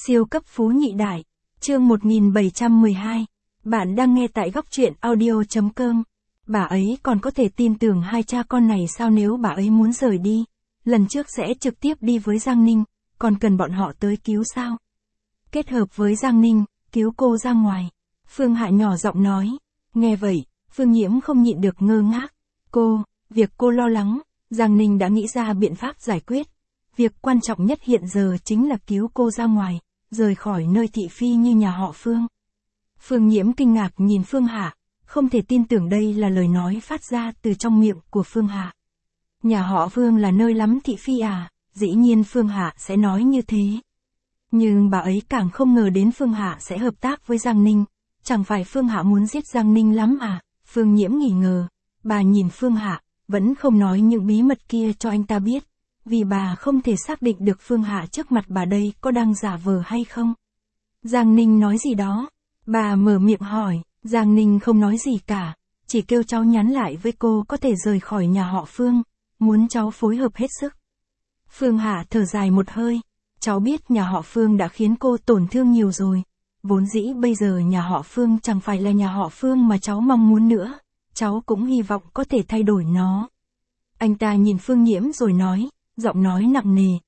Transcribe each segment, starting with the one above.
Siêu cấp phú nhị đại. Chương 1712. Bạn đang nghe tại góc truyện audio.com. Bà ấy còn có thể tin tưởng hai cha con này sao? Nếu bà ấy muốn rời đi, lần trước sẽ trực tiếp đi với Giang Ninh, còn cần bọn họ tới cứu sao? Kết hợp với Giang Ninh, cứu cô ra ngoài. Phương Hạ nhỏ giọng nói. Nghe vậy, Phương Nhiễm không nhịn được ngơ ngác. Việc cô lo lắng, Giang Ninh đã nghĩ ra biện pháp giải quyết. Việc quan trọng nhất hiện giờ chính là cứu cô ra ngoài, rời khỏi nơi thị phi như nhà họ Phương. Phương Nhiễm kinh ngạc nhìn Phương Hạ, không thể tin tưởng đây là lời nói phát ra từ trong miệng của Phương Hạ. Nhà họ Phương là nơi lắm thị phi à? Dĩ nhiên Phương Hạ sẽ nói như thế. Nhưng bà ấy càng không ngờ đến Phương Hạ sẽ hợp tác với Giang Ninh. Chẳng phải Phương Hạ muốn giết Giang Ninh lắm à? Phương Nhiễm nghi ngờ. Bà nhìn Phương Hạ, vẫn không nói những bí mật kia cho anh ta biết. Vì bà không thể xác định được Phương Hạ trước mặt bà đây có đang giả vờ hay không. Giang Ninh nói gì đó? Bà mở miệng hỏi. Giang Ninh không nói gì cả, chỉ kêu cháu nhắn lại với cô có thể rời khỏi nhà họ Phương, muốn cháu phối hợp hết sức. Phương Hạ thở dài một hơi. Cháu biết nhà họ Phương đã khiến cô tổn thương nhiều rồi. Vốn dĩ bây giờ nhà họ Phương chẳng phải là nhà họ Phương mà cháu mong muốn nữa. Cháu cũng hy vọng có thể thay đổi nó. Anh ta nhìn Phương Nhiễm rồi nói, giọng nói nặng nề.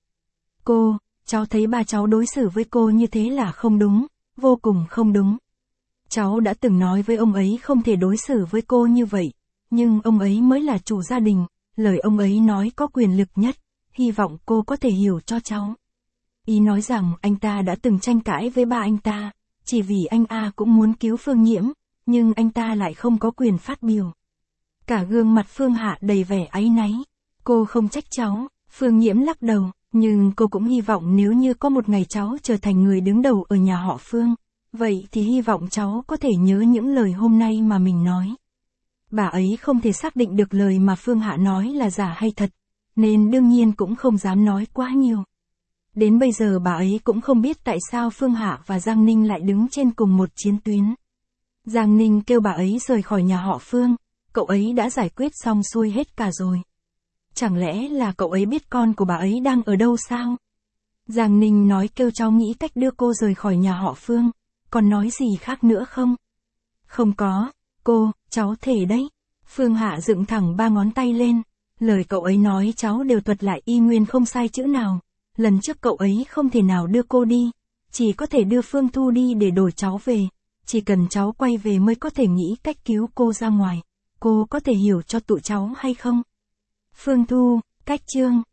Cháu thấy ba cháu đối xử với cô như thế là không đúng, vô cùng không đúng. Cháu đã từng nói với ông ấy không thể đối xử với cô như vậy, nhưng ông ấy mới là chủ gia đình, lời ông ấy nói có quyền lực nhất, hy vọng cô có thể hiểu cho cháu. Ý nói rằng anh ta đã từng tranh cãi với ba anh ta, chỉ vì anh cũng muốn cứu Phương Nhiễm, nhưng anh ta lại không có quyền phát biểu. Cả gương mặt Phương Hạ đầy vẻ áy náy. Cô không trách cháu, Phương Nhiễm lắc đầu, nhưng cô cũng hy vọng nếu như có một ngày cháu trở thành người đứng đầu ở nhà họ Phương, vậy thì hy vọng cháu có thể nhớ những lời hôm nay mà mình nói. Bà ấy không thể xác định được lời mà Phương Hạ nói là giả hay thật, nên đương nhiên cũng không dám nói quá nhiều. Đến bây giờ bà ấy cũng không biết tại sao Phương Hạ và Giang Ninh lại đứng trên cùng một chiến tuyến. Giang Ninh kêu bà ấy rời khỏi nhà họ Phương, cậu ấy đã giải quyết xong xuôi hết cả rồi. Chẳng lẽ là cậu ấy biết con của bà ấy đang ở đâu sao? Giang Ninh nói kêu cháu nghĩ cách đưa cô rời khỏi nhà họ Phương, còn nói gì khác nữa không? Không có, cháu thề đấy. Phương Hạ dựng thẳng ba ngón tay lên, lời cậu ấy nói cháu đều thuật lại y nguyên không sai chữ nào. Lần trước cậu ấy không thể nào đưa cô đi, chỉ có thể đưa Phương Thu đi để đổi cháu về. Chỉ cần cháu quay về mới có thể nghĩ cách cứu cô ra ngoài. Cô có thể hiểu cho tụi cháu hay không? Phương Thu, cách chương.